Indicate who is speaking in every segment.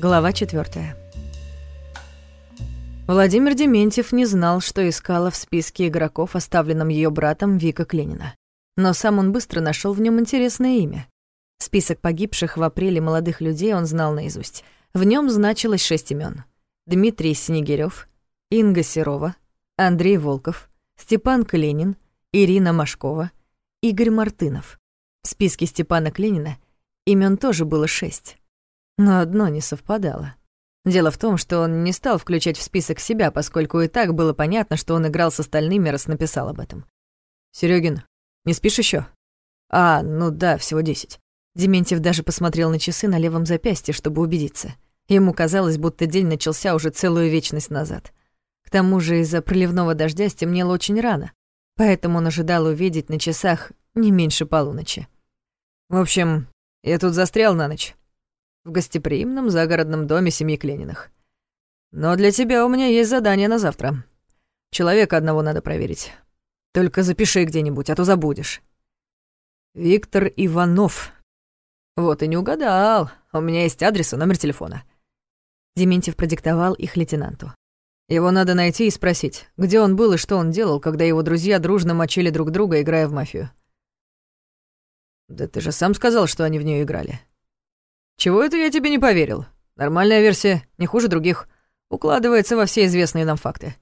Speaker 1: Глава 4. Владимир Дементьев не знал, что искала в списке игроков, оставленном ее братом Вика Кленина. Но сам он быстро нашел в нем интересное имя. Список погибших в апреле молодых людей он знал наизусть. В нем значилось 6 имен: Дмитрий Снегирёв, Инга Серова, Андрей Волков, Степан Кленин, Ирина Машкова, Игорь Мартынов. В списке Степана Кленина имен тоже было 6. Но одно не совпадало. Дело в том, что он не стал включать в список себя, поскольку и так было понятно, что он играл с остальными, раз написал об этом. «Серёгин, не спишь ещё?» Ну да, всего 10. Дементьев даже посмотрел на часы на левом запястье, чтобы убедиться. Ему казалось, будто день начался уже целую вечность назад. К тому же из-за проливного дождя стемнело очень рано, поэтому он ожидал увидеть на часах не меньше полуночи. «В общем, я тут застрял на ночь. В гостеприимном загородном доме семьи Клениных. Но для тебя у меня есть задание на завтра. Человека одного надо проверить. Только запиши где-нибудь, а то забудешь. Виктор Иванов. Вот и не угадал. У меня есть адрес и номер телефона». Дементьев продиктовал их лейтенанту. Его надо найти и спросить, где он был и что он делал, когда его друзья дружно мочили друг друга, играя в мафию. «Да ты же сам сказал, что они в нее играли». «Чего это я тебе не поверил? Нормальная версия, не хуже других, укладывается во все известные нам факты».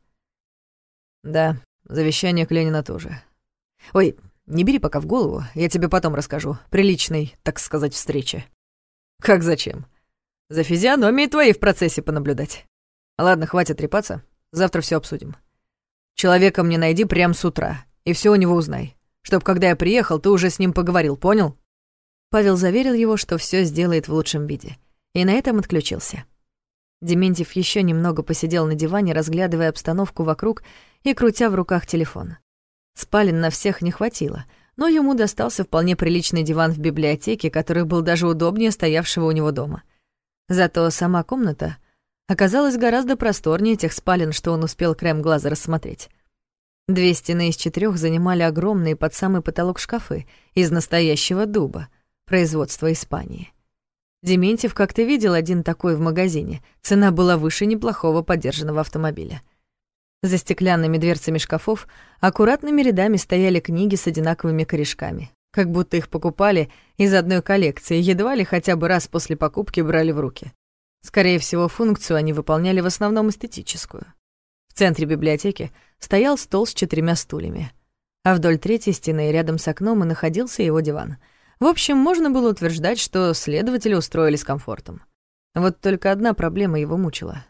Speaker 1: «Да, завещание Кленина тоже. Ой, не бери пока в голову, я тебе потом расскажу. При личной, так сказать, встрече». «Как зачем? За физиономией твоей в процессе понаблюдать. Ладно, хватит трепаться, завтра все обсудим. Человека мне найди прямо с утра, и все у него узнай. Чтоб, когда я приехал, ты уже с ним поговорил, понял?» Павел заверил его, что все сделает в лучшем виде, и на этом отключился. Дементьев еще немного посидел на диване, разглядывая обстановку вокруг и крутя в руках телефон. Спален на всех не хватило, но ему достался вполне приличный диван в библиотеке, который был даже удобнее стоявшего у него дома. Зато сама комната оказалась гораздо просторнее тех спален, что он успел краем глаза рассмотреть. 2 стены из 4 занимали огромные под самый потолок шкафы из настоящего дуба, производства Испании. Дементьев как-то видел один такой в магазине. Цена была выше неплохого подержанного автомобиля. За стеклянными дверцами шкафов аккуратными рядами стояли книги с одинаковыми корешками, как будто их покупали из одной коллекции, едва ли хотя бы раз после покупки брали в руки. Скорее всего, функцию они выполняли в основном эстетическую. В центре библиотеки стоял стол с 4 стульями, а вдоль 3-й стены рядом с окном и находился его диван. В общем, можно было утверждать, что следователи устроились с комфортом. Вот только одна проблема его мучила.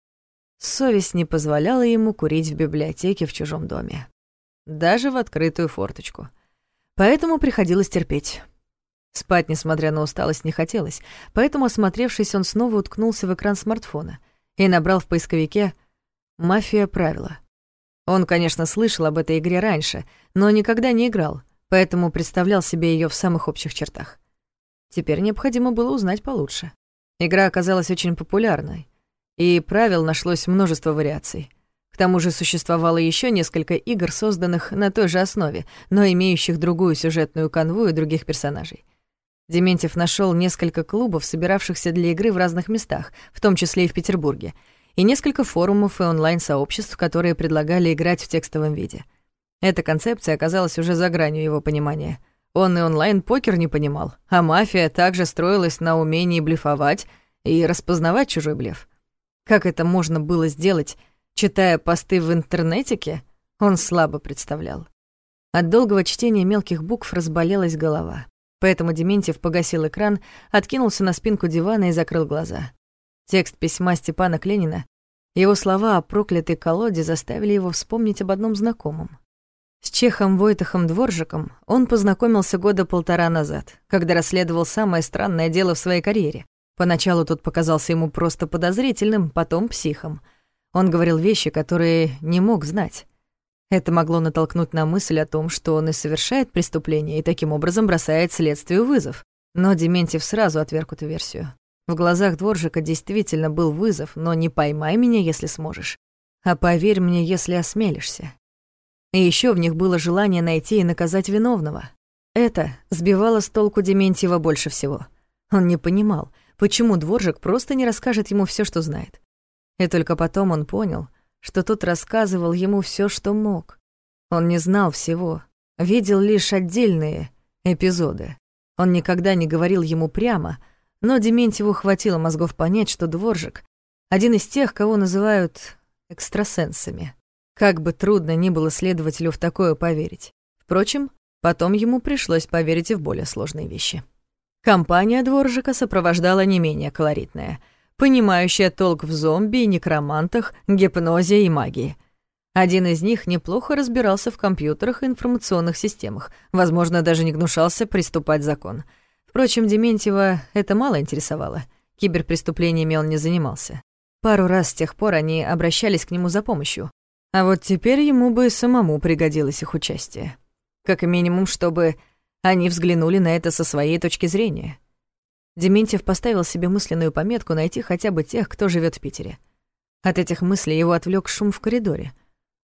Speaker 1: Совесть не позволяла ему курить в библиотеке в чужом доме. Даже в открытую форточку. Поэтому приходилось терпеть. Спать, несмотря на усталость, не хотелось, поэтому, осмотревшись, он снова уткнулся в экран смартфона и набрал в поисковике «Мафия. Правила». Он, конечно, слышал об этой игре раньше, но никогда не играл, поэтому представлял себе ее в самых общих чертах. Теперь необходимо было узнать получше. Игра оказалась очень популярной, и правил нашлось множество вариаций. К тому же существовало еще несколько игр, созданных на той же основе, но имеющих другую сюжетную канву и других персонажей. Дементьев нашел несколько клубов, собиравшихся для игры в разных местах, в том числе и в Петербурге, и несколько форумов и онлайн-сообществ, которые предлагали играть в текстовом виде. Эта концепция оказалась уже за гранью его понимания. Он и онлайн-покер не понимал, а мафия также строилась на умении блефовать и распознавать чужой блеф. Как это можно было сделать, читая посты в интернетике, он слабо представлял. От долгого чтения мелких букв разболелась голова, поэтому Дементьев погасил экран, откинулся на спинку дивана и закрыл глаза. Текст письма Степана Кленина, его слова о проклятой колоде заставили его вспомнить об одном знакомом. С чехом Войтахом Дворжиком он познакомился 1.5 года назад, когда расследовал самое странное дело в своей карьере. Поначалу тот показался ему просто подозрительным, потом психом. Он говорил вещи, которые не мог знать. Это могло натолкнуть на мысль о том, что он и совершает преступление, и таким образом бросает следствию вызов. Но Дементьев сразу отверг эту версию. В глазах Дворжика действительно был вызов, но не «поймай меня, если сможешь», а «поверь мне, если осмелишься». И еще в них было желание найти и наказать виновного. Это сбивало с толку Дементьева больше всего. Он не понимал, почему Дворжик просто не расскажет ему все, что знает. И только потом он понял, что тот рассказывал ему все, что мог. Он не знал всего, видел лишь отдельные эпизоды. Он никогда не говорил ему прямо, но Дементьеву хватило мозгов понять, что Дворжик — один из тех, кого называют экстрасенсами. Как бы трудно ни было следователю в такое поверить. Впрочем, потом ему пришлось поверить и в более сложные вещи. Компания Дворжика сопровождала не менее колоритная, понимающая толк в зомби и некромантах, гипнозе и магии. Один из них неплохо разбирался в компьютерах и информационных системах, возможно, даже не гнушался приступать закон. Впрочем, Дементьева это мало интересовало. Киберпреступлениями он не занимался. Пару раз с тех пор они обращались к нему за помощью. А вот теперь ему бы самому пригодилось их участие. Как минимум, чтобы они взглянули на это со своей точки зрения. Дементьев поставил себе мысленную пометку найти хотя бы тех, кто живет в Питере. От этих мыслей его отвлек шум в коридоре.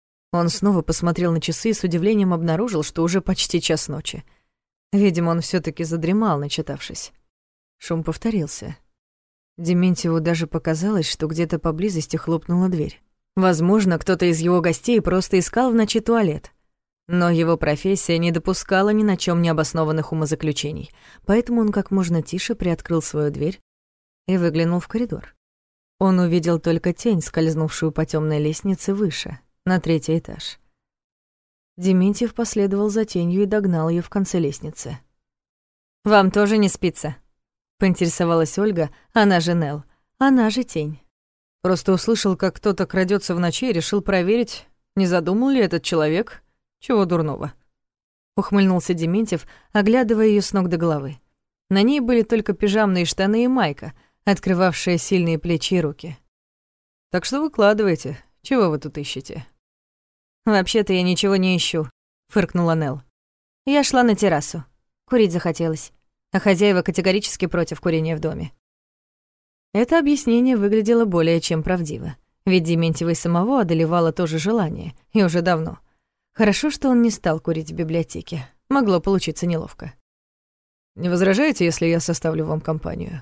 Speaker 1: Он снова посмотрел на часы и с удивлением обнаружил, что уже почти час ночи. Видимо, он все таки задремал, начитавшись. Шум повторился. Дементьеву даже показалось, что где-то поблизости хлопнула дверь. Возможно, кто-то из его гостей просто искал в ночи туалет. Но его профессия не допускала ни на чем необоснованных умозаключений, поэтому он как можно тише приоткрыл свою дверь и выглянул в коридор. Он увидел только тень, скользнувшую по темной лестнице выше, на 3-й этаж. Дементьев последовал за тенью и догнал ее в конце лестницы. «Вам тоже не спится?» — поинтересовалась Ольга, она же Нелл, она же тень. Просто услышал, как кто-то крадется в ночи и решил проверить, не задумал ли этот человек чего дурного. Ухмыльнулся Дементьев, оглядывая ее с ног до головы. На ней были только пижамные штаны и майка, открывавшие сильные плечи и руки. «Так что выкладывайте, чего вы тут ищете?» «Вообще-то я ничего не ищу», — фыркнула Нелл. «Я шла на террасу. Курить захотелось, а хозяева категорически против курения в доме». Это объяснение выглядело более чем правдиво, ведь Дементьева и самого одолевало то же желание, и уже давно. Хорошо, что он не стал курить в библиотеке. Могло получиться неловко. «Не возражаете, если я составлю вам компанию?»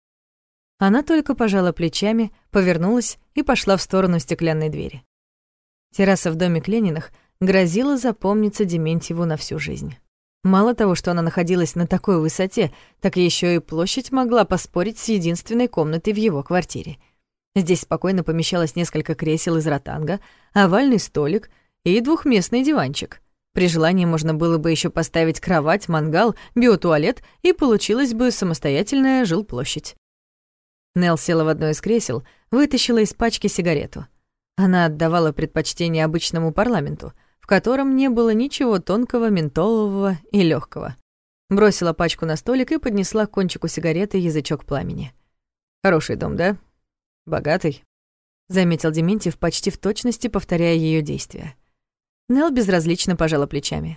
Speaker 1: Она только пожала плечами, повернулась и пошла в сторону стеклянной двери. Терраса в доме Клениных грозила запомниться Дементьеву на всю жизнь. Мало того, что она находилась на такой высоте, так еще и площадь могла поспорить с единственной комнатой в его квартире. Здесь спокойно помещалось несколько кресел из ротанга, овальный столик и двухместный диванчик. При желании можно было бы еще поставить кровать, мангал, биотуалет, и получилась бы самостоятельная жилплощадь. Нелл села в одно из кресел, вытащила из пачки сигарету. Она отдавала предпочтение обычному парламенту, в котором не было ничего тонкого, ментолового и легкого. Бросила пачку на столик и поднесла к кончику сигареты язычок пламени. «Хороший дом, да? Богатый?» — заметил Дементьев, почти в точности повторяя ее действия. Нелл безразлично пожала плечами.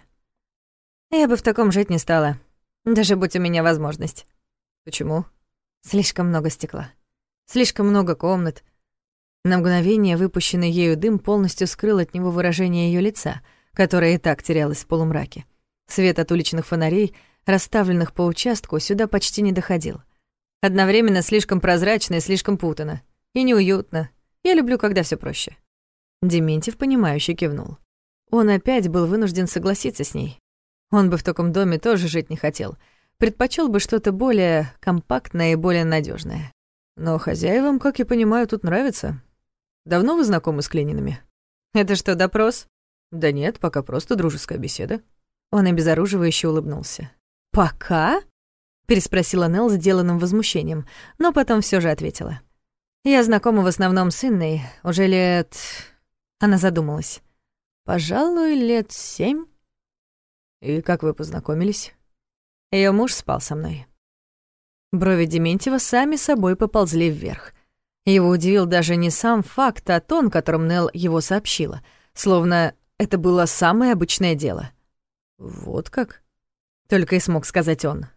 Speaker 1: «Я бы в таком жить не стала, даже будь у меня возможность». «Почему?» «Слишком много стекла. Слишком много комнат». На мгновение выпущенный ею дым полностью скрыл от него выражение ее лица, которое и так терялось в полумраке. Свет от уличных фонарей, расставленных по участку, сюда почти не доходил. Одновременно слишком прозрачно и слишком путано. И неуютно. Я люблю, когда все проще. Дементьев, понимающе кивнул. Он опять был вынужден согласиться с ней. Он бы в таком доме тоже жить не хотел. Предпочел бы что-то более компактное и более надежное. Но хозяевам, как я понимаю, тут нравится. Давно вы знакомы с Клениными? Это что, допрос? Да нет, пока просто дружеская беседа. Он обезоруживающе улыбнулся. «Пока?» — переспросила Нелл с деланным возмущением, но потом все же ответила. «Я знакома в основном с Инной уже лет...» Она задумалась. «Пожалуй, лет 7». «И как вы познакомились?» Ее муж спал со мной. Брови Дементьева сами собой поползли вверх. Его удивил даже не сам факт, а тон, которым Нелл его сообщила, словно это было самое обычное дело. «Вот как?» — только и смог сказать он.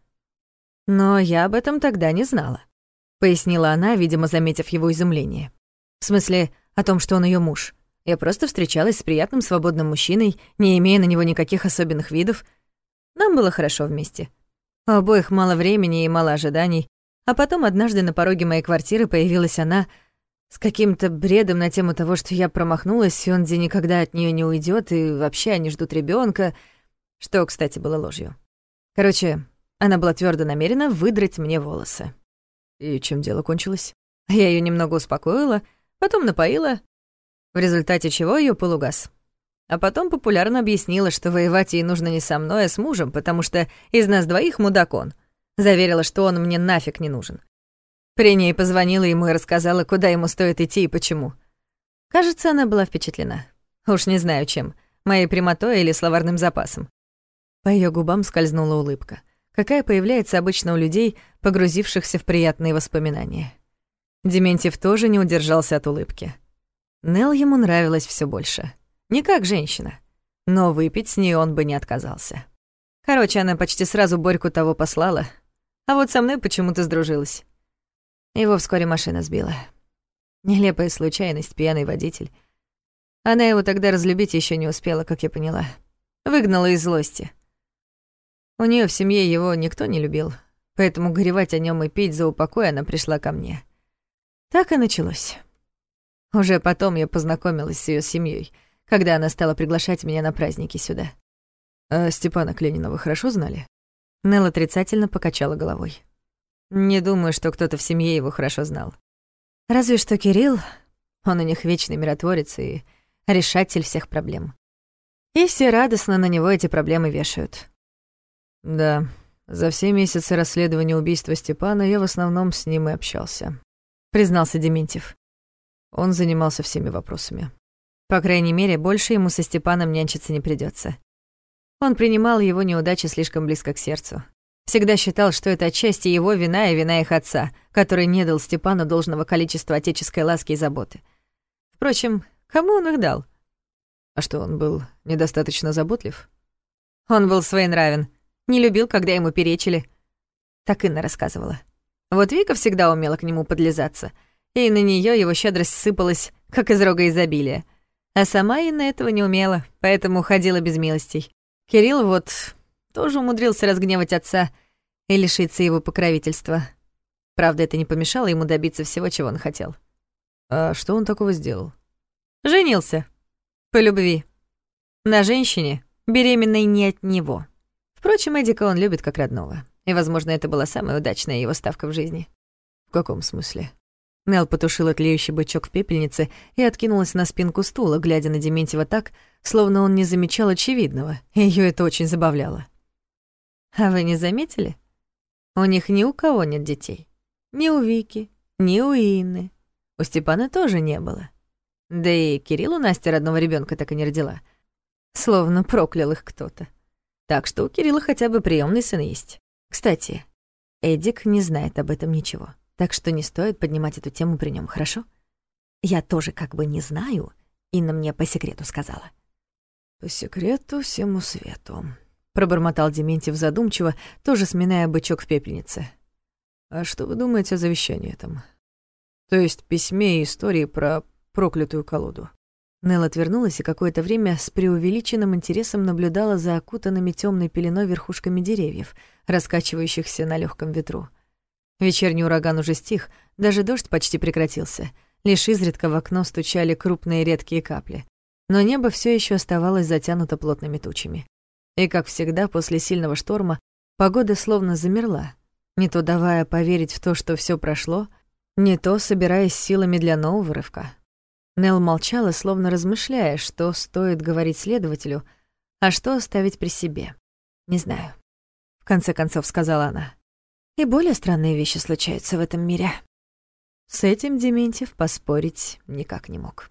Speaker 1: «Но я об этом тогда не знала», — пояснила она, видимо, заметив его изумление. «В смысле, о том, что он ее муж. Я просто встречалась с приятным свободным мужчиной, не имея на него никаких особенных видов. Нам было хорошо вместе. У обоих мало времени и мало ожиданий, А потом однажды на пороге моей квартиры появилась она с каким-то бредом на тему того, что я промахнулась, и он где никогда от нее не уйдет, и вообще они ждут ребенка, что, кстати, было ложью. Короче, она была твердо намерена выдрать мне волосы. И чем дело кончилось? Я ее немного успокоила, потом напоила, в результате чего ее пыл угас. А потом популярно объяснила, что воевать ей нужно не со мной, а с мужем, потому что из нас двоих мудак он. Заверила, что он мне нафиг не нужен. При ней позвонила ему и рассказала, куда ему стоит идти и почему. Кажется, она была впечатлена. Уж не знаю чем, моей прямотой или словарным запасом. По ее губам скользнула улыбка, какая появляется обычно у людей, погрузившихся в приятные воспоминания. Дементьев тоже не удержался от улыбки. Нелл ему нравилось все больше. Не как женщина, но выпить с ней он бы не отказался. Короче, она почти сразу Борьку того послала, а вот со мной почему-то сдружилась. Его вскоре машина сбила. Нелепая случайность, пьяный водитель. Она его тогда разлюбить еще не успела, как я поняла. Выгнала из злости. У нее в семье его никто не любил, поэтому горевать о нем и пить за упокой она пришла ко мне. Так и началось. Уже потом я познакомилась с ее семьей, когда она стала приглашать меня на праздники сюда. А Степана Кленина вы хорошо знали? Нелл отрицательно покачала головой. Не думаю, что кто-то в семье его хорошо знал. Разве что Кирилл, он у них вечный миротворец и решатель всех проблем. И все радостно на него эти проблемы вешают. Да, за все месяцы расследования убийства Степана я в основном с ним и общался, признался Дементьев. Он занимался всеми вопросами. По крайней мере, больше ему со Степаном нянчиться не придётся. Он принимал его неудачи слишком близко к сердцу. Всегда считал, что это отчасти его вина и вина их отца, который не дал Степану должного количества отеческой ласки и заботы. Впрочем, кому он их дал? А что, он был недостаточно заботлив? Он был своенравен, не любил, когда ему перечили. Так Инна рассказывала. Вот Вика всегда умела к нему подлизаться, и на неё его щедрость сыпалась, как из рога изобилия. А сама Инна этого не умела, поэтому ходила без милостей. Кирилл вот тоже умудрился разгневать отца и лишиться его покровительства. Правда, это не помешало ему добиться всего, чего он хотел. А что он такого сделал? Женился. По любви. На женщине, беременной не от него. Впрочем, Эдика он любит как родного. И, возможно, это была самая удачная его ставка в жизни. В каком смысле? Нелл потушила тлеющий бычок в пепельнице и откинулась на спинку стула, глядя на Дементьева так, словно он не замечал очевидного, и её это очень забавляло. А вы не заметили? У них ни у кого нет детей. Ни у Вики, ни у Инны. У Степана тоже не было. Да и Кириллу Настя родного ребёнка так и не родила. Словно проклял их кто-то. Так что у Кирилла хотя бы приёмный сын есть. Кстати, Эдик не знает об этом ничего, так что не стоит поднимать эту тему при нём, хорошо? Я тоже как бы не знаю, Инна мне по секрету сказала. «По секрету всему свету», — пробормотал Дементьев задумчиво, тоже сминая бычок в пепельнице. «А что вы думаете о завещании этом? То есть письме и истории про проклятую колоду?» Нелл отвернулась и какое-то время с преувеличенным интересом наблюдала за окутанными тёмной пеленой верхушками деревьев, раскачивающихся на лёгком ветру. Вечерний ураган уже стих, даже дождь почти прекратился. Лишь изредка в окно стучали крупные редкие капли. Но небо всё ещё оставалось затянуто плотными тучами. И, как всегда, после сильного шторма погода словно замерла, не то давая поверить в то, что всё прошло, не то собираясь силами для нового рывка. Нелл молчала, словно размышляя, что стоит говорить следователю, а что оставить при себе. «Не знаю», — в конце концов сказала она. «И более странные вещи случаются в этом мире». С этим Дементьев поспорить никак не мог.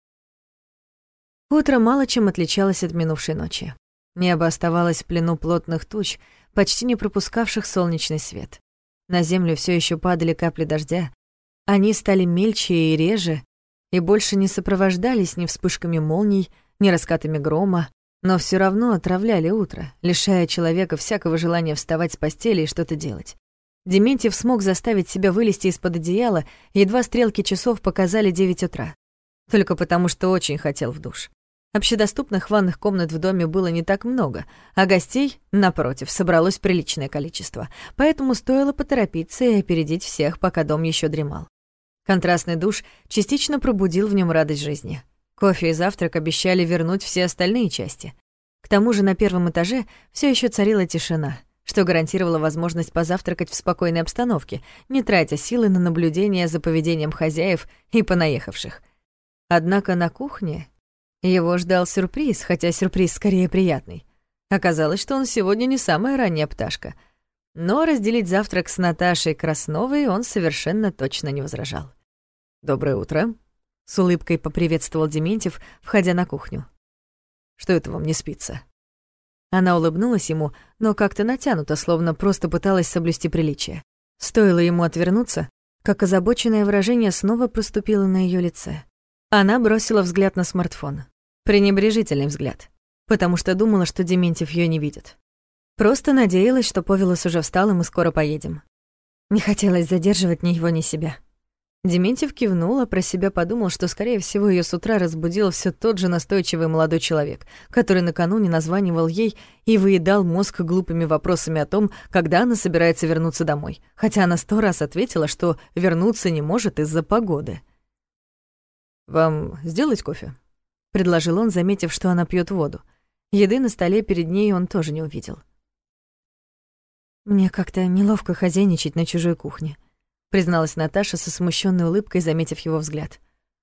Speaker 1: Утро мало чем отличалось от минувшей ночи. Небо оставалось в плену плотных туч, почти не пропускавших солнечный свет. На землю всё ещё падали капли дождя. Они стали мельче и реже, и больше не сопровождались ни вспышками молний, ни раскатами грома, но всё равно отравляли утро, лишая человека всякого желания вставать с постели и что-то делать. Дементьев смог заставить себя вылезти из-под одеяла, едва стрелки часов показали 9 утра. Только потому, что очень хотел в душ. Общедоступных ванных комнат в доме было не так много, а гостей, напротив, собралось приличное количество, поэтому стоило поторопиться и опередить всех, пока дом еще дремал. Контрастный душ частично пробудил в нем радость жизни. Кофе и завтрак обещали вернуть все остальные части. К тому же на первом этаже все еще царила тишина, что гарантировало возможность позавтракать в спокойной обстановке, не тратя силы на наблюдение за поведением хозяев и понаехавших. Однако на кухне его ждал сюрприз, хотя сюрприз скорее приятный. Оказалось, что он сегодня не самая ранняя пташка. Но разделить завтрак с Наташей Красновой он совершенно точно не возражал. «Доброе утро», — с улыбкой поприветствовал Дементьев, входя на кухню. «Что это вам не спится?» Она улыбнулась ему, но как-то натянуто, словно просто пыталась соблюсти приличие. Стоило ему отвернуться, как озабоченное выражение снова проступило на ее лице. Она бросила взгляд на смартфон. Пренебрежительный взгляд, потому что думала, что Дементьев её не видит. Просто надеялась, что Повелос уже встал, и мы скоро поедем. Не хотелось задерживать ни его, ни себя. Дементьев кивнул, а про себя подумал, что, скорее всего, её с утра разбудил всё тот же настойчивый молодой человек, который накануне названивал ей и выедал мозг глупыми вопросами о том, когда она собирается вернуться домой, хотя она 100 раз ответила, что вернуться не может из-за погоды. «Вам сделать кофе?» — предложил он, заметив, что она пьёт воду. Еды на столе перед ней он тоже не увидел. «Мне как-то неловко хозяйничать на чужой кухне», — призналась Наташа со смущённой улыбкой, заметив его взгляд.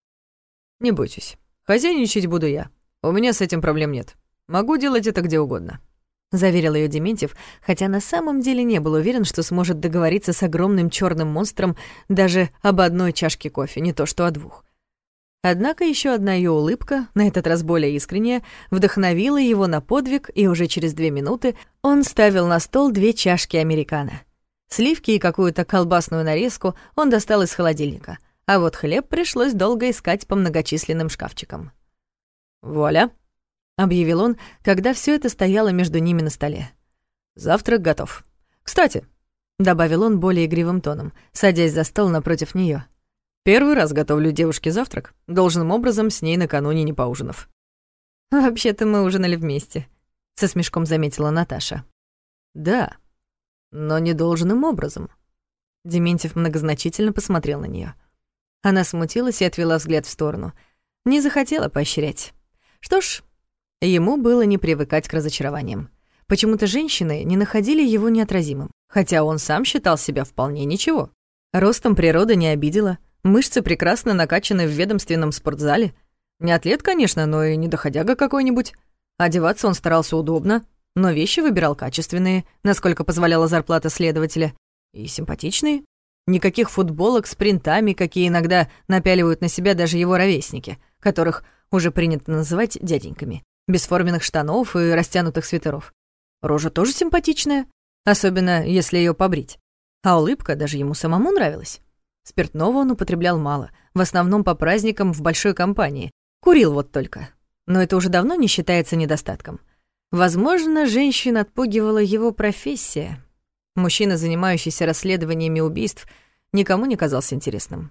Speaker 1: «Не бойтесь, хозяйничать буду я. У меня с этим проблем нет. Могу делать это где угодно», — заверил её Дементьев, хотя на самом деле не был уверен, что сможет договориться с огромным чёрным монстром даже об одной чашке кофе, не то что о 2. Однако ещё одна её улыбка, на этот раз более искренняя, вдохновила его на подвиг, и уже через 2 минуты он ставил на стол 2 чашки американо. Сливки и какую-то колбасную нарезку он достал из холодильника, а вот хлеб пришлось долго искать по многочисленным шкафчикам. «Вуаля», — объявил он, когда всё это стояло между ними на столе. «Завтрак готов. Кстати», — добавил он более игривым тоном, садясь за стол напротив неё. «Первый раз готовлю девушке завтрак, должным образом с ней накануне не поужинав». «Вообще-то мы ужинали вместе», — со смешком заметила Наташа. «Да, но не должным образом». Дементьев многозначительно посмотрел на неё. Она смутилась и отвела взгляд в сторону. Не захотела поощрять. Что ж, ему было не привыкать к разочарованиям. Почему-то женщины не находили его неотразимым, хотя он сам считал себя вполне ничего. Ростом природа не обидела. Мышцы прекрасно накачаны в ведомственном спортзале. Не атлет, конечно, но и не доходяга какой-нибудь. Одеваться он старался удобно, но вещи выбирал качественные, насколько позволяла зарплата следователя, и симпатичные. Никаких футболок с принтами, какие иногда напяливают на себя даже его ровесники, которых уже принято называть дяденьками, бесформенных штанов и растянутых свитеров. Рожа тоже симпатичная, особенно если её побрить. А улыбка даже ему самому нравилась. Спиртного он употреблял мало, в основном по праздникам в большой компании. Курил вот только. Но это уже давно не считается недостатком. Возможно, женщин отпугивала его профессия. Мужчина, занимающийся расследованиями убийств, никому не казался интересным.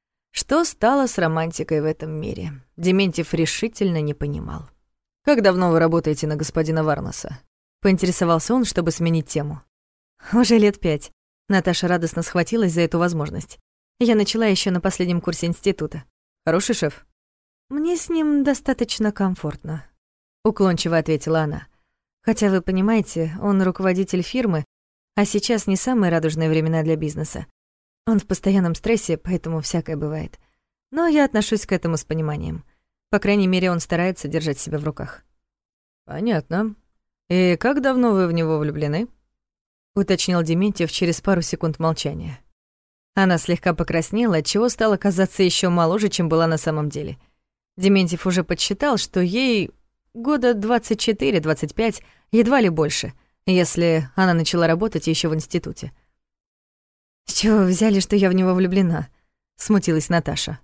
Speaker 1: Что стало с романтикой в этом мире, Дементьев решительно не понимал. «Как давно вы работаете на господина Варнаса?» — поинтересовался он, чтобы сменить тему. «Уже лет 5». Наташа радостно схватилась за эту возможность. Я начала ещё на последнем курсе института. «Хороший шеф?» «Мне с ним достаточно комфортно», — уклончиво ответила она. «Хотя, вы понимаете, он руководитель фирмы, а сейчас не самые радужные времена для бизнеса. Он в постоянном стрессе, поэтому всякое бывает. Но я отношусь к этому с пониманием. По крайней мере, он старается держать себя в руках». «Понятно. И как давно вы в него влюблены?» — уточнил Дементьев через пару секунд молчания. Она слегка покраснела, отчего стала казаться ещё моложе, чем была на самом деле. Дементьев уже подсчитал, что ей года 24-25, едва ли больше, если она начала работать ещё в институте. «С чего вы взяли, что я в него влюблена?» — смутилась Наташа.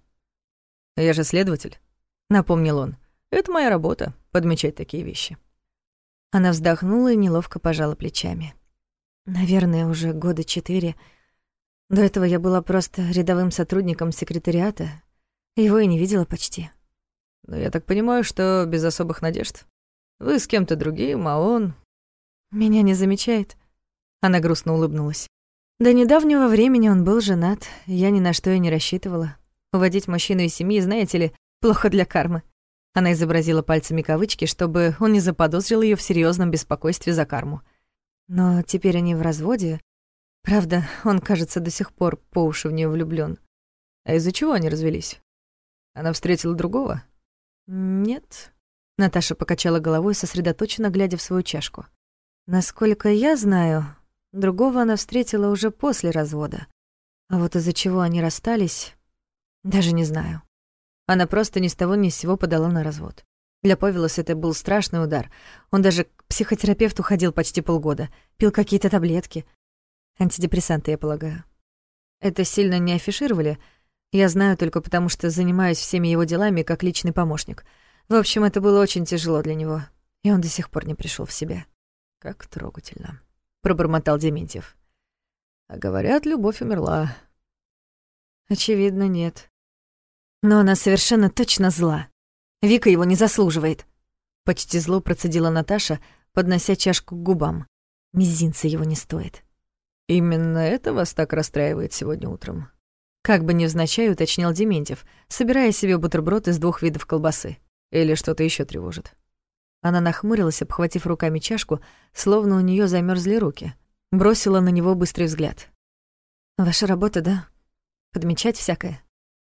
Speaker 1: «Я же следователь», — напомнил он. «Это моя работа — подмечать такие вещи». Она вздохнула и неловко пожала плечами. «Наверное, уже года 4. До этого я была просто рядовым сотрудником секретариата. Его и не видела почти».
Speaker 2: Но я так понимаю, что без особых надежд. Вы с кем-то другим, а он...
Speaker 1: Меня не замечает. Она грустно улыбнулась. До недавнего времени он был женат, я ни на что и не рассчитывала. Уводить мужчину из семьи, знаете ли, плохо для кармы. Она изобразила пальцами кавычки, чтобы он не заподозрил ее в серьезном беспокойстве за карму. Но теперь они в разводе. Правда, он, кажется, до сих пор по уши в нее влюблён.
Speaker 2: А из-за чего они развелись? Она встретила другого?
Speaker 1: Нет. Наташа покачала головой, сосредоточенно глядя в свою чашку. Насколько я знаю, другого она встретила уже после развода. А вот из-за чего они расстались, даже не знаю. Она просто ни с того ни с сего подала на развод. Для Повелоса это был страшный удар. Он даже к психотерапевту ходил почти полгода, пил какие-то таблетки. Антидепрессанты, я полагаю. Это сильно не афишировали. Я знаю только потому, что занимаюсь всеми его делами как личный помощник. В общем, это было очень тяжело для него, и он до сих пор не пришел в себя.
Speaker 2: «Как трогательно», — пробормотал Дементьев. «А говорят, любовь умерла».
Speaker 1: Очевидно, нет. Но она совершенно точно зла. Вика его не заслуживает. Почти зло процедила Наташа, поднося чашку к губам. Мизинца его не стоит.
Speaker 2: «Именно это вас так расстраивает сегодня утром?»
Speaker 1: Как бы невзначай уточнил Дементьев, собирая себе бутерброд из 2 видов колбасы.
Speaker 2: «Или что-то еще тревожит?»
Speaker 1: Она нахмурилась, обхватив руками чашку, словно у нее замерзли руки. Бросила на него быстрый взгляд. «Ваша работа, да? Подмечать всякое?»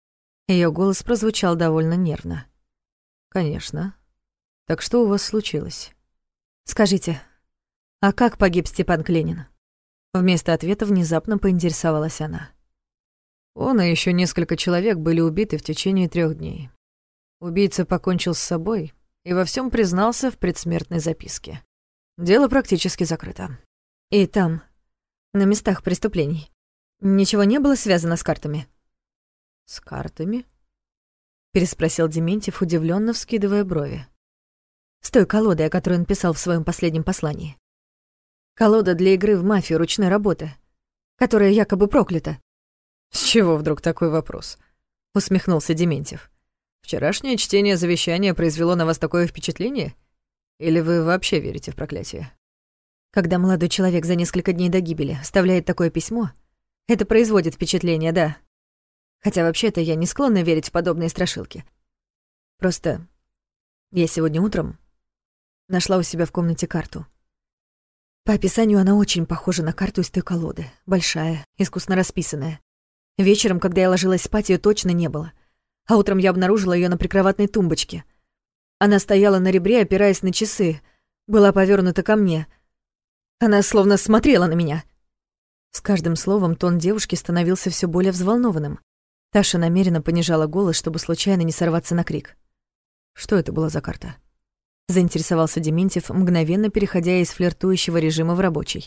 Speaker 1: Ее голос прозвучал довольно нервно.
Speaker 2: «Конечно. Так что у вас случилось?»
Speaker 1: «Скажите, а как погиб Степан Кленин?» Вместо ответа внезапно поинтересовалась она.
Speaker 2: Он и еще несколько человек были убиты в течение 3 дней. Убийца покончил с собой и во всем признался в предсмертной записке. Дело практически закрыто.
Speaker 1: И там, на местах преступлений, ничего не было связано с картами?
Speaker 2: «С картами?»
Speaker 1: — переспросил Дементьев, удивленно вскидывая брови. «С той колодой, о которой он писал в своем последнем послании. Колода для игры в мафию ручной работы, которая якобы проклята».
Speaker 2: «С чего вдруг такой вопрос?» — усмехнулся Дементьев. «Вчерашнее чтение завещания произвело на вас такое впечатление? Или вы вообще верите в проклятие?»
Speaker 1: Когда молодой человек за несколько дней до гибели оставляет такое письмо, это производит впечатление, да. Хотя вообще-то я не склонна верить в подобные страшилки. Просто я сегодня утром нашла у себя в комнате карту. По описанию она очень похожа на карту из той колоды. Большая, искусно расписанная. Вечером, когда я ложилась спать, ее точно не было. А утром я обнаружила ее на прикроватной тумбочке. Она стояла на ребре, опираясь на часы. Была повернута ко мне. Она словно смотрела на меня. С каждым словом тон девушки становился все более взволнованным. Таша намеренно понижала голос, чтобы случайно не сорваться на крик.
Speaker 2: «Что это была за карта?»
Speaker 1: Заинтересовался Дементьев, мгновенно переходя из флиртующего режима в рабочий.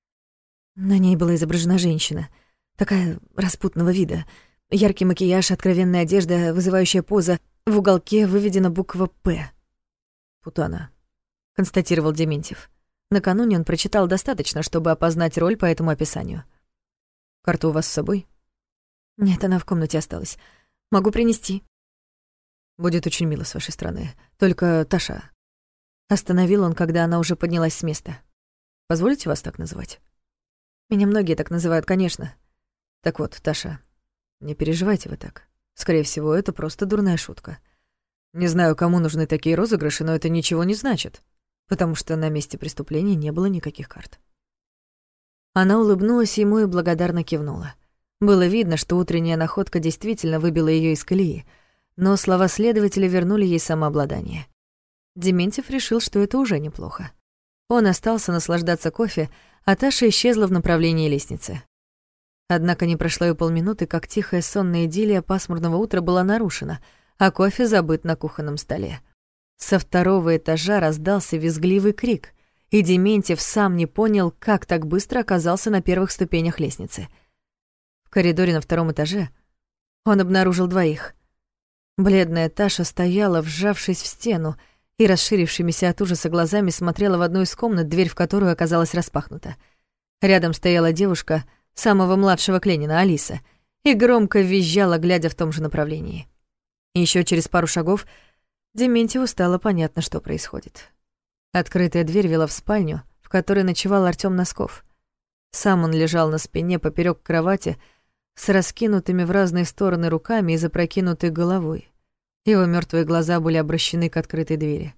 Speaker 1: На ней была изображена женщина, такая распутного вида. Яркий макияж, откровенная одежда, вызывающая поза. В уголке выведена буква «П».
Speaker 2: «Путана»,
Speaker 1: — констатировал Дементьев. Накануне он прочитал достаточно, чтобы опознать роль по этому описанию.
Speaker 2: «Карту у вас с собой?»
Speaker 1: «Нет, она в комнате осталась. Могу принести».
Speaker 2: «Будет очень мило с вашей стороны. Только, Таша...»
Speaker 1: Остановил он, когда она уже поднялась с места.
Speaker 2: «Позволите вас так называть?»
Speaker 1: «Меня многие так называют, конечно».
Speaker 2: «Так вот, Таша, не переживайте вы так. Скорее всего, это просто дурная шутка. Не знаю, кому нужны такие розыгрыши, но это ничего не значит, потому что на месте преступления не было никаких карт».
Speaker 1: Она улыбнулась ему и благодарно кивнула. Было видно, что утренняя находка действительно выбила ее из колеи, но слова следователя вернули ей самообладание. Дементьев решил, что это уже неплохо. Он остался наслаждаться кофе, а Таша исчезла в направлении лестницы. Однако не прошло и полминуты, как тихая сонная идиллия пасмурного утра была нарушена, а кофе забыт на кухонном столе. Со 2-го этажа раздался визгливый крик, и Дементьев сам не понял, как так быстро оказался на первых ступенях лестницы. В коридоре на 2-м этаже он обнаружил 2. Бледная Таша стояла, вжавшись в стену, и расширившимися от ужаса глазами смотрела в одну из комнат, дверь в которую оказалась распахнута. Рядом стояла девушка самого младшего Кленина, Алиса, и громко визжала, глядя в том же направлении. Еще через пару шагов Дементьеву стало понятно, что происходит. Открытая дверь вела в спальню, в которой ночевал Артём Носков. Сам он лежал на спине поперёк кровати с раскинутыми в разные стороны руками и запрокинутой головой. Его мёртвые глаза были обращены к открытой двери.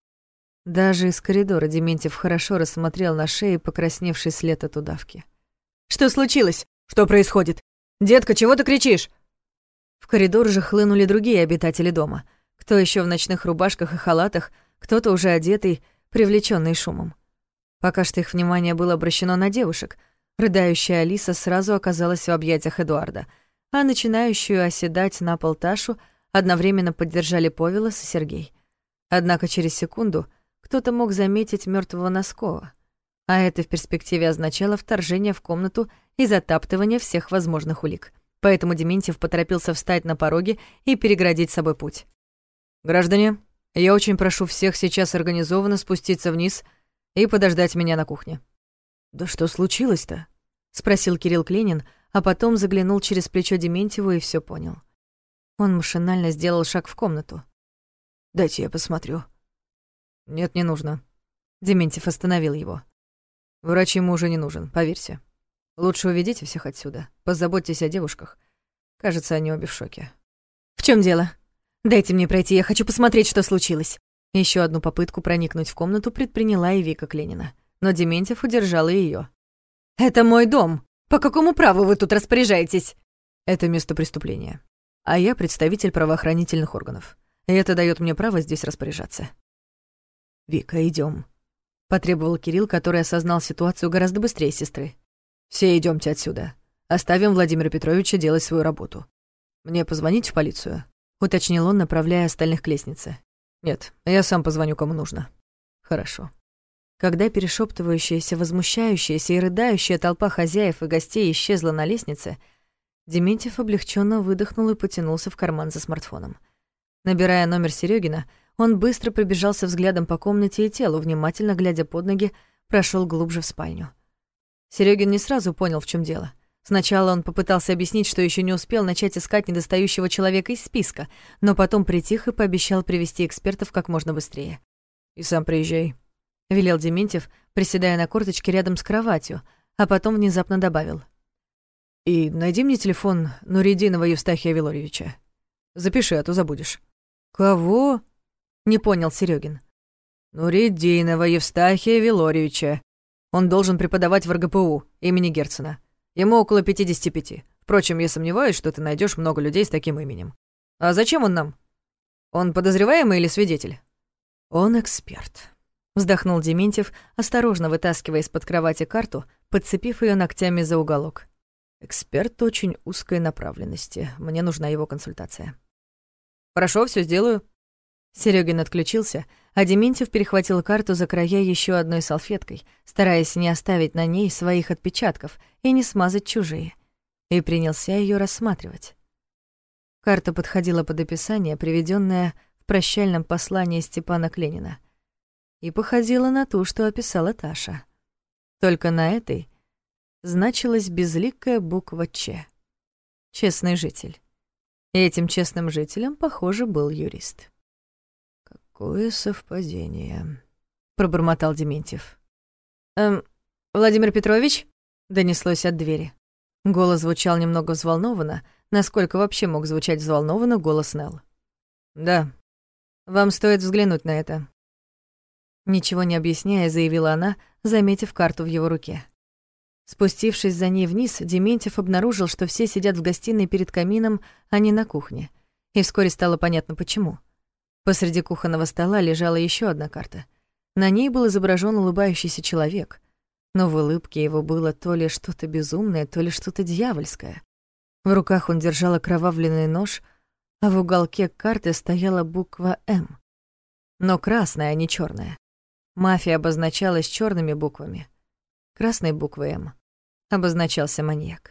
Speaker 1: Даже из коридора Дементьев хорошо рассмотрел на шее покрасневший след от удавки.
Speaker 2: «Что случилось? Что происходит? Детка, чего ты кричишь?»
Speaker 1: В коридор же хлынули другие обитатели дома. Кто ещё в ночных рубашках и халатах, кто-то уже одетый, привлечённый шумом. Пока что их внимание было обращено на девушек. Рыдающая Алиса сразу оказалась в объятиях Эдуарда, а начинающую оседать на пол Ташу одновременно поддержали Повелос и Сергей. Однако через секунду кто-то мог заметить мёртвого Носкова, а это в перспективе означало вторжение в комнату и затаптывание всех возможных улик. Поэтому Дементьев поторопился встать на пороге и переградить собой путь.
Speaker 2: «Граждане, я очень прошу всех сейчас организованно спуститься вниз и подождать меня на кухне».
Speaker 1: «Да что случилось-то?» — спросил Кирилл Кленин, а потом заглянул через плечо Дементьеву и всё понял. Он машинально сделал шаг в комнату.
Speaker 2: «Дайте я посмотрю». «Нет, не нужно».
Speaker 1: Дементьев остановил его.
Speaker 2: «Врач ему уже не нужен, поверьте. Лучше уведите всех отсюда. Позаботьтесь о девушках. Кажется, они обе в шоке».
Speaker 1: «В чём дело? Дайте мне пройти, я хочу посмотреть, что случилось». Ещё одну попытку проникнуть в комнату предприняла и Вика Кленина, но Дементьев удержал и её. «Это мой дом. По какому праву вы тут распоряжаетесь?»
Speaker 2: «Это место преступления. А я представитель правоохранительных органов. И это даёт мне право здесь распоряжаться».
Speaker 1: «Вика, идём», — потребовал Кирилл, который осознал ситуацию гораздо быстрее сестры.
Speaker 2: «Все идёмте отсюда. Оставим Владимира Петровича делать свою работу. Мне позвонить в полицию?»
Speaker 1: — уточнил он, направляя остальных к лестнице.
Speaker 2: «Нет, я сам позвоню, кому нужно».
Speaker 1: «Хорошо». Когда перешептывающаяся, возмущающаяся и рыдающая толпа хозяев и гостей исчезла на лестнице, Дементьев облегченно выдохнул и потянулся в карман за смартфоном. Набирая номер Серёгина, он быстро пробежался взглядом по комнате и телу, внимательно глядя под ноги, прошёл глубже в спальню. Серёгин не сразу понял, в чём дело. Сначала он попытался объяснить, что ещё не успел начать искать недостающего человека из списка, но потом притих и пообещал привести экспертов как можно быстрее.
Speaker 2: «И сам приезжай»,
Speaker 1: — велел Дементьев, приседая на корточке рядом с кроватью, а потом внезапно добавил.
Speaker 2: «И найди мне телефон Нуридинова Евстахия Вилорьевича. Запиши, а то забудешь».
Speaker 1: «Кого?» — не понял Серёгин.
Speaker 2: Нуридинова Евстахия Вилорьевича. Он должен преподавать в РГПУ имени Герцена. Ему около 55. Впрочем, я сомневаюсь, что ты найдешь много людей с таким именем. А зачем он нам? Он подозреваемый или свидетель?»
Speaker 1: «Он эксперт», — вздохнул Дементьев, осторожно вытаскивая из-под кровати карту, подцепив её ногтями за уголок.
Speaker 2: «Эксперт очень узкой направленности. Мне нужна его консультация». «Хорошо, всё сделаю».
Speaker 1: Серёгин отключился, а Дементьев перехватил карту за края ещё одной салфеткой, стараясь не оставить на ней своих отпечатков и не смазать чужие, и принялся её рассматривать. Карта подходила под описание, приведённое в прощальном послании Степана Кленина, и походила на ту, что описала Таша. Только на этой значилась безликая буква «Ч». Честный житель. И этим честным жителем, похоже, был юрист.
Speaker 2: «Какое совпадение»,
Speaker 1: — пробормотал Дементьев. Владимир Петрович?» — донеслось от двери. Голос звучал немного взволнованно, насколько вообще мог звучать взволнованно голос Нелл.
Speaker 2: «Да.
Speaker 1: Вам стоит взглянуть на это». Ничего не объясняя, заявила она, заметив карту в его руке. Спустившись за ней вниз, Дементьев обнаружил, что все сидят в гостиной перед камином, а не на кухне. И вскоре стало понятно, почему. Посреди кухонного стола лежала ещё одна карта. На ней был изображён улыбающийся человек, но в улыбке его было то ли что-то безумное, то ли что-то дьявольское. В руках он держал окровавленный нож, а в уголке карты стояла буква «М». Но красная, а не чёрная. Мафия обозначалась чёрными буквами. Красной буквой «М» обозначался маньяк.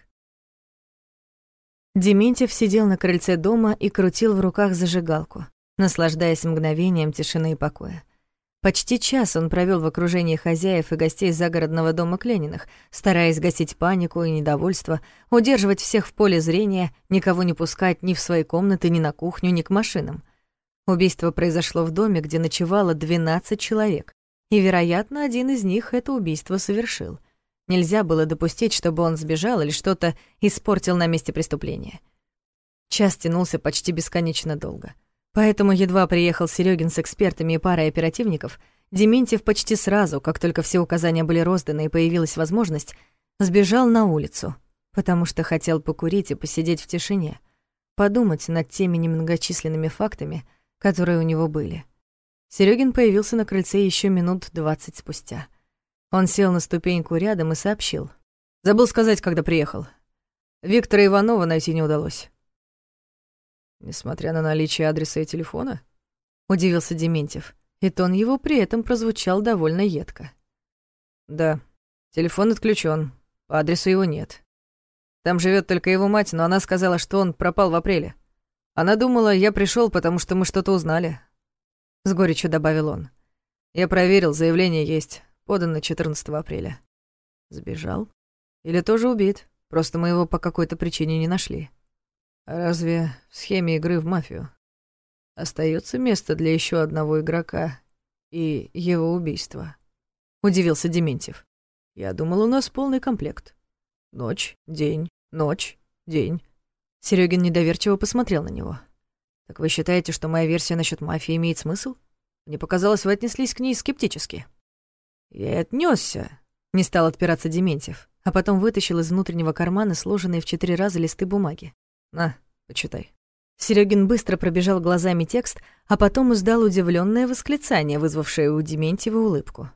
Speaker 1: Дементьев сидел на крыльце дома и крутил в руках зажигалку, наслаждаясь мгновением тишины и покоя. Почти час он провёл в окружении хозяев и гостей загородного дома Клениных, стараясь гасить панику и недовольство, удерживать всех в поле зрения, никого не пускать ни в свои комнаты, ни на кухню, ни к машинам. Убийство произошло в доме, где ночевало 12 человек, и, вероятно, один из них это убийство совершил. Нельзя было допустить, чтобы он сбежал или что-то испортил на месте преступления. Час тянулся почти бесконечно долго. Поэтому едва приехал Серёгин с экспертами и парой оперативников, Дементьев почти сразу, как только все указания были розданы и появилась возможность, сбежал на улицу, потому что хотел покурить и посидеть в тишине, подумать над теми немногочисленными фактами, которые у него были. Серёгин появился на крыльце ещё минут 20 спустя. Он сел на ступеньку рядом и сообщил. «Забыл сказать, когда приехал. Виктора Иванова найти не удалось». «Несмотря на наличие адреса и телефона?» — удивился Дементьев, и тон его при этом прозвучал довольно едко. «Да, телефон отключён, по адресу его нет. Там живёт только его мать, но она сказала, что он пропал в апреле. Она думала, я пришёл, потому что мы что-то узнали», — с горечью добавил он. «Я проверил, заявление есть, подано 14 апреля. Сбежал? Или тоже убит? Просто мы его по какой-то причине не нашли. А разве в схеме игры в мафию остаётся место для ещё одного игрока и его убийства?» — удивился Дементьев. «Я думал, у нас полный комплект. Ночь, день, ночь, день». Серёгин недоверчиво посмотрел на него. «Так вы считаете, что моя версия насчёт мафии имеет смысл? Мне показалось, вы отнеслись к ней скептически». «Я и отнёсся», — не стал отпираться Дементьев, а потом вытащил из внутреннего кармана сложенные в 4 раза листы бумаги. «На, почитай». Серёгин быстро пробежал глазами текст, а потом издал удивлённое восклицание, вызвавшее у Дементьева улыбку.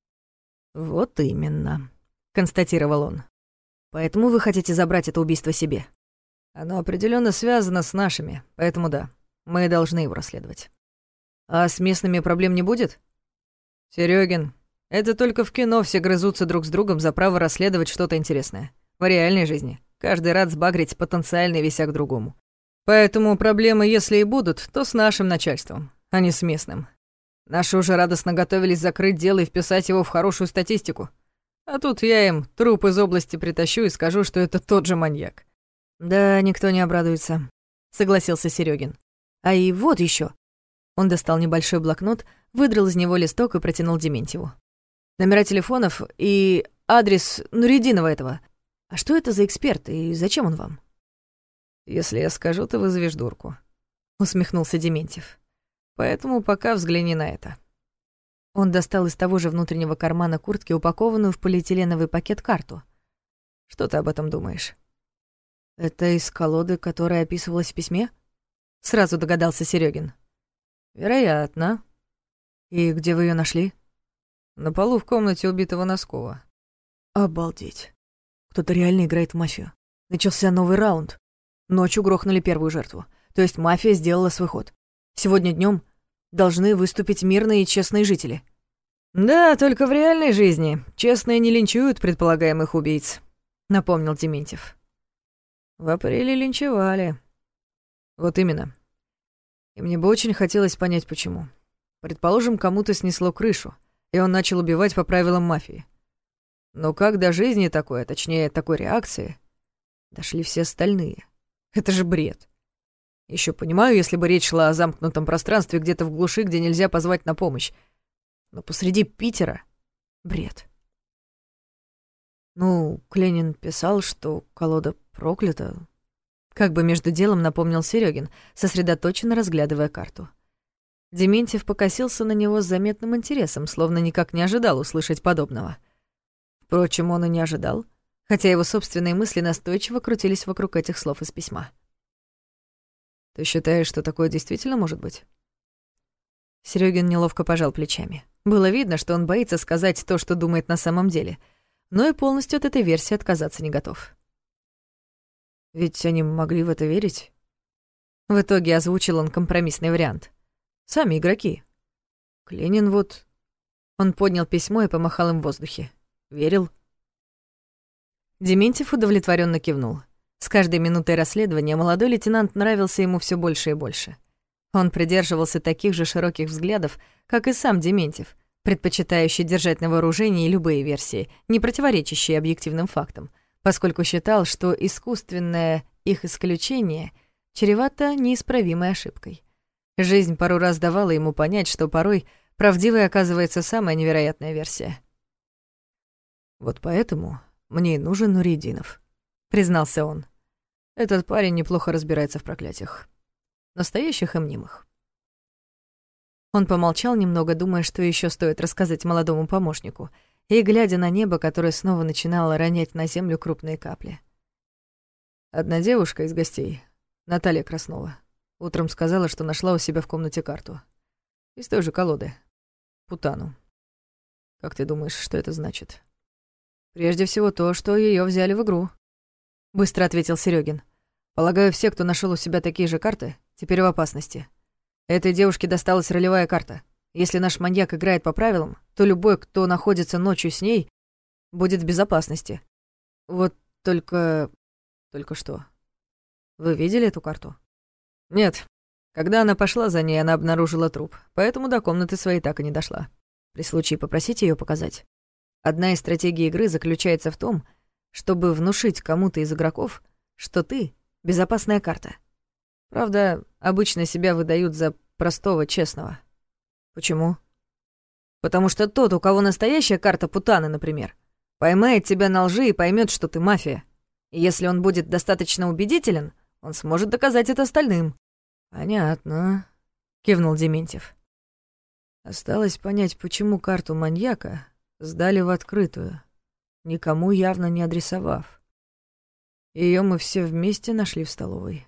Speaker 1: «Вот именно», — констатировал он. «Поэтому вы хотите забрать это убийство себе?» «Оно определённо связано с нашими, поэтому да, мы должны его расследовать». «А с местными проблем не будет?» «Серёгин, это только в кино все грызутся друг с другом за право расследовать что-то интересное. В реальной жизни каждый рад сбагрить потенциальный висяк другому. Поэтому проблемы, если и будут, то с нашим начальством, а не с местным. Наши уже радостно готовились закрыть дело и вписать его в хорошую статистику. А тут я им труп из области притащу и скажу, что это тот же маньяк». «Да, никто не обрадуется», — согласился Серёгин. «А и вот ещё». Он достал небольшой блокнот, выдрал из него листок и протянул Дементьеву. «Номера телефонов и адрес Нуридинова этого. А что это за эксперт и зачем он вам?» «Если я скажу, ты вызовешь дурку», — усмехнулся Дементьев. «Поэтому пока взгляни на это». Он достал из того же внутреннего кармана куртки упакованную в полиэтиленовый пакет карту. «Что ты об этом думаешь?» «Это из колоды, которая описывалась в письме?» — сразу догадался Серёгин. «Вероятно». «И где вы её нашли?» «На полу в комнате убитого Носкова». «Обалдеть. Кто-то реально играет в мафию. Начался новый раунд. Ночью грохнули первую жертву. То есть мафия сделала свой ход. Сегодня днём должны выступить мирные и честные жители». «Да, только в реальной жизни честные не линчуют предполагаемых убийц», — напомнил Дементьев. «В апреле линчевали». «Вот именно. И мне бы очень хотелось понять, почему. Предположим, кому-то снесло крышу, и он начал убивать по правилам мафии. Но как до жизни такой, а точнее, такой реакции, дошли все остальные? Это же бред. Ещё понимаю, если бы речь шла о замкнутом пространстве где-то в глуши, где нельзя позвать на помощь. Но посреди Питера — бред». «Ну, Кленин писал, что колода проклята». Как бы между делом напомнил Серёгин, сосредоточенно разглядывая карту. Дементьев покосился на него с заметным интересом, словно никак не ожидал услышать подобного. Впрочем, он и не ожидал, хотя его собственные мысли настойчиво крутились вокруг этих слов из письма. «Ты считаешь, что такое действительно может быть?» Серёгин неловко пожал плечами. Было видно, что он боится сказать то, что думает на самом деле, но и полностью от этой версии отказаться не готов. «Ведь они могли в это верить?» В итоге озвучил он компромиссный вариант. «Сами игроки. Кленин вот...» Он поднял письмо и помахал им в воздухе. «Верил». Дементьев удовлетворённо кивнул. С каждой минутой расследования молодой лейтенант нравился ему всё больше и больше. Он придерживался таких же широких взглядов, как и сам Дементьев, предпочитающий держать на вооружении любые версии, не противоречащие объективным фактам, поскольку считал, что искусственное их исключение чревато неисправимой ошибкой. Жизнь пару раз давала ему понять, что порой правдивой оказывается самая невероятная версия.
Speaker 2: «Вот поэтому мне и нужен Нуридинов», — признался он. «Этот парень неплохо разбирается в проклятиях. Настоящих и мнимых».
Speaker 1: Он помолчал немного, думая, что еще стоит рассказать молодому помощнику, и глядя на небо, которое снова начинало ронять на землю крупные капли.
Speaker 2: Одна девушка из гостей, Наталья Краснова, утром сказала, что нашла у себя в комнате карту. Из той же колоды. Путану. Как ты думаешь, что это значит? Прежде всего то, что ее взяли в игру.
Speaker 1: Быстро ответил Серёгин.
Speaker 2: Полагаю, все, кто нашел у себя такие же карты, теперь в опасности. Этой девушке досталась ролевая карта. Если наш маньяк играет по правилам, то любой, кто находится ночью с ней, будет в безопасности. Вот только... Только что? Вы видели эту карту? Нет. Когда она пошла за ней, она обнаружила труп, поэтому до комнаты своей так и не дошла. При случае попросите ее показать. Одна из стратегий игры заключается в том, чтобы внушить кому-то из игроков, что ты — безопасная карта. Правда, обычно себя выдают за простого, честного. Почему? Потому что тот, у кого настоящая карта Путаны, например, поймает тебя на лжи и поймет, что ты мафия. И если он будет достаточно убедителен, он сможет доказать это остальным. «Понятно», — кивнул Дементьев. «Осталось понять, почему карту маньяка сдали в открытую, никому явно не адресовав. Ее мы все вместе нашли в столовой».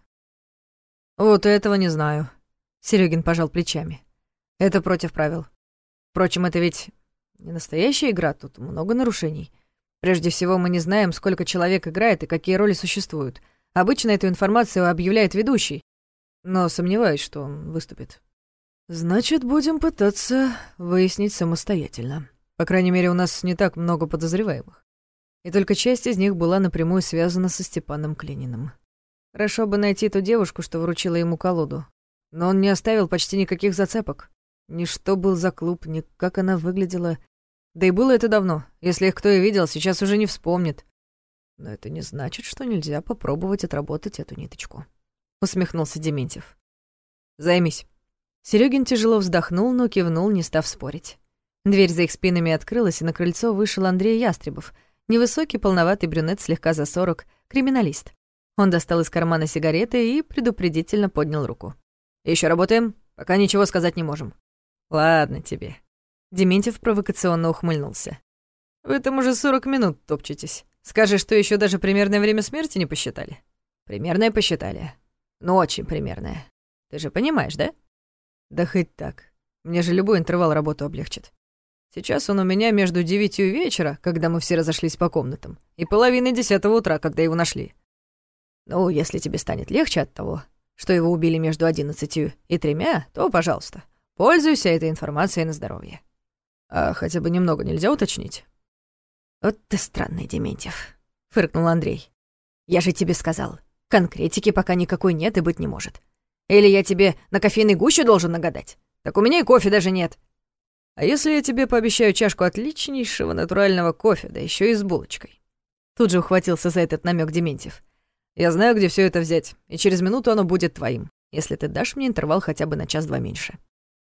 Speaker 2: «Вот этого не знаю», — Серёгин пожал плечами. «Это против правил. Впрочем, это ведь не настоящая игра, тут много нарушений. Прежде всего, мы не знаем, сколько человек играет и какие роли существуют. Обычно эту информацию объявляет ведущий, но сомневаюсь, что он выступит». «Значит, будем пытаться выяснить самостоятельно. По крайней мере, у нас не так много подозреваемых. И только часть из них была напрямую связана со Степаном Клининым. Хорошо бы найти ту девушку, что вручила ему колоду. Но он не оставил почти никаких зацепок. Ни что был за клуб, ни как она выглядела. Да и было это давно. Если их кто и видел, сейчас уже не вспомнит. Но это не значит, что нельзя попробовать отработать эту ниточку», — усмехнулся Дементьев. «Займись». Серёгин тяжело вздохнул, но кивнул, не став спорить. Дверь за их спинами открылась, и на крыльцо вышел Андрей Ястребов, невысокий, полноватый брюнет, слегка за 40, криминалист. Он достал из кармана сигареты и предупредительно поднял руку. «Ещё работаем? Пока ничего сказать не можем». «Ладно тебе». Дементьев провокационно ухмыльнулся. «Вы там уже 40 минут топчетесь. Скажешь, что ещё даже примерное время смерти не посчитали?» «Примерное посчитали. Но очень примерное. Ты же понимаешь, да?» «Да хоть так. Мне же любой интервал работу облегчит. Сейчас он у меня между 9 вечера, когда мы все разошлись по комнатам, и половиной 10 утра, когда его нашли. Ну, если тебе станет легче от того, что его убили между 11 и 3, то, пожалуйста, пользуйся этой информацией на здоровье. А хотя бы немного нельзя уточнить?» «Вот ты странный, Дементьев», — фыркнул Андрей. «Я же тебе сказал, конкретики пока никакой нет и быть не может. Или я тебе на кофейной гуще должен нагадать? Так у меня и кофе даже нет». «А если я тебе пообещаю чашку отличнейшего натурального кофе, да еще и с булочкой?» Тут же ухватился за этот намек Дементьев. «Я знаю, где все это взять, и через минуту оно будет твоим, если ты дашь мне интервал хотя бы на 1-2 меньше».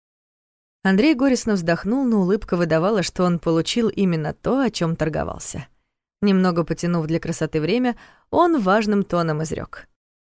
Speaker 2: Андрей горестно вздохнул, но улыбка выдавала, что он получил именно то, о чем торговался. Немного потянув для красоты время, он важным тоном изрек: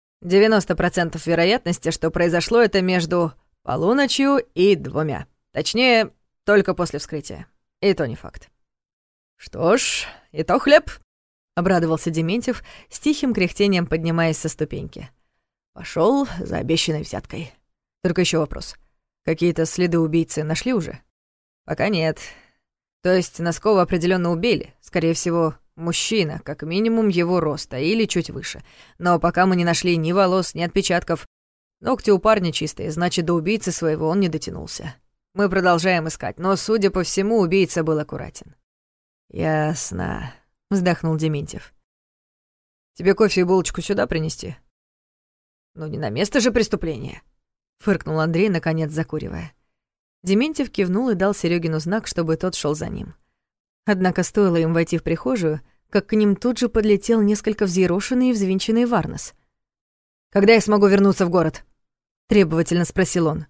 Speaker 2: 90% вероятности, что произошло это между полуночью и 2. Точнее, только после вскрытия. И то не факт. «Что ж, и то хлеб», — обрадовался Дементьев, с тихим кряхтением поднимаясь со ступеньки. «Пошёл за обещанной взяткой. Только ещё вопрос. Какие-то следы убийцы нашли уже?» «Пока нет. То есть Носкова определённо убили. Скорее всего, мужчина, как минимум его роста или чуть выше. Но пока мы не нашли ни волос, ни отпечатков. Ногти у парня чистые, значит, до убийцы своего он не дотянулся. Мы продолжаем искать, но, судя по всему, убийца был аккуратен». «Ясно», — вздохнул Дементьев. «Тебе кофе и булочку сюда принести?» «Ну не на место же преступления», — фыркнул Андрей, наконец закуривая. Дементьев кивнул и дал Серёгину знак, чтобы тот шёл за ним. Однако стоило им войти в прихожую, как к ним тут же подлетел несколько взъерошенный и взвинченный Варнас. «Когда я смогу вернуться в город?» — требовательно спросил он.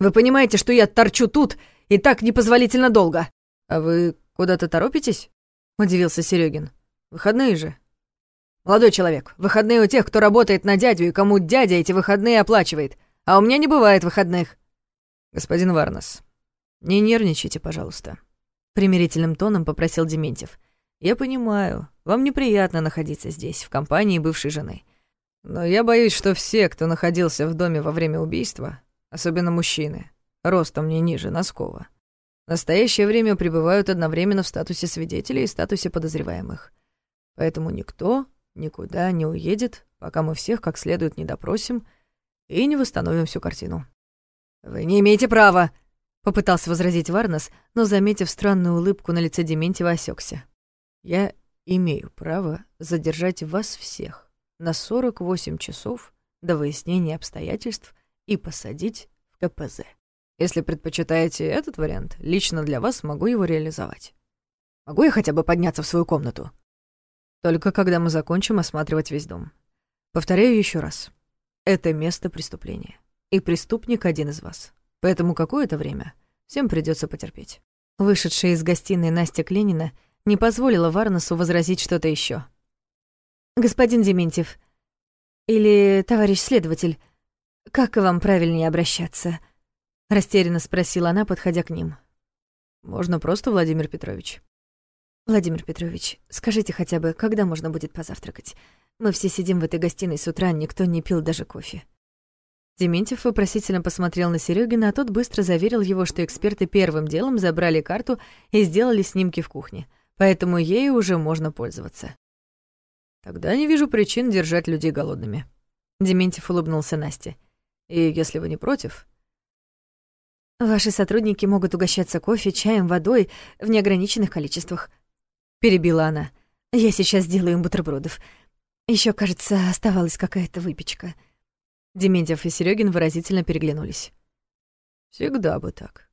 Speaker 2: Вы понимаете, что я торчу тут и так непозволительно долго?» «А вы куда-то торопитесь?» — удивился Серёгин. «Выходные же». «Молодой человек, выходные у тех, кто работает на дядю и кому дядя эти выходные оплачивает, а у меня не бывает выходных». «Господин Варнас, не нервничайте, пожалуйста», — примирительным тоном попросил Дементьев. «Я понимаю, вам неприятно находиться здесь, в компании бывшей жены. Но я боюсь, что все, кто находился в доме во время убийства, особенно мужчины, ростом не ниже Носкова, в настоящее время пребывают одновременно в статусе свидетелей и статусе подозреваемых. Поэтому никто никуда не уедет, пока мы всех как следует не допросим и не восстановим всю картину». «Вы не имеете права!» — попытался возразить Варнас, но, заметив странную улыбку на лице Дементьева, осекся. «Я имею право задержать вас всех на 48 часов до выяснения обстоятельств и посадить в КПЗ. Если предпочитаете этот вариант, лично для вас могу его реализовать. Могу я хотя бы подняться в свою комнату?» «Только когда мы закончим осматривать весь дом. Повторяю еще раз. Это место преступления. И преступник один из вас. Поэтому какое-то время всем придется потерпеть». Вышедшая из гостиной Настя Кленина не позволила Варнасу возразить что-то еще. «Господин Дементьев, или товарищ следователь, как к вам правильнее обращаться?» — растерянно спросила она, подходя к ним. «Можно просто Владимир Петрович». «Владимир Петрович, скажите хотя бы, когда можно будет позавтракать? Мы все сидим в этой гостиной с утра, никто не пил даже кофе». Дементьев вопросительно посмотрел на Серёгина, а тот быстро заверил его, что эксперты первым делом забрали карту и сделали снимки в кухне, поэтому ею уже можно пользоваться. «Тогда не вижу причин держать людей голодными». Дементьев улыбнулся Насте. «И если вы не против...» «Ваши сотрудники могут угощаться кофе, чаем, водой в неограниченных количествах», — перебила она. «Я сейчас сделаю им бутербродов. Ещё, кажется, оставалась какая-то выпечка». Дементьев и Серёгин выразительно переглянулись. «Всегда бы так»,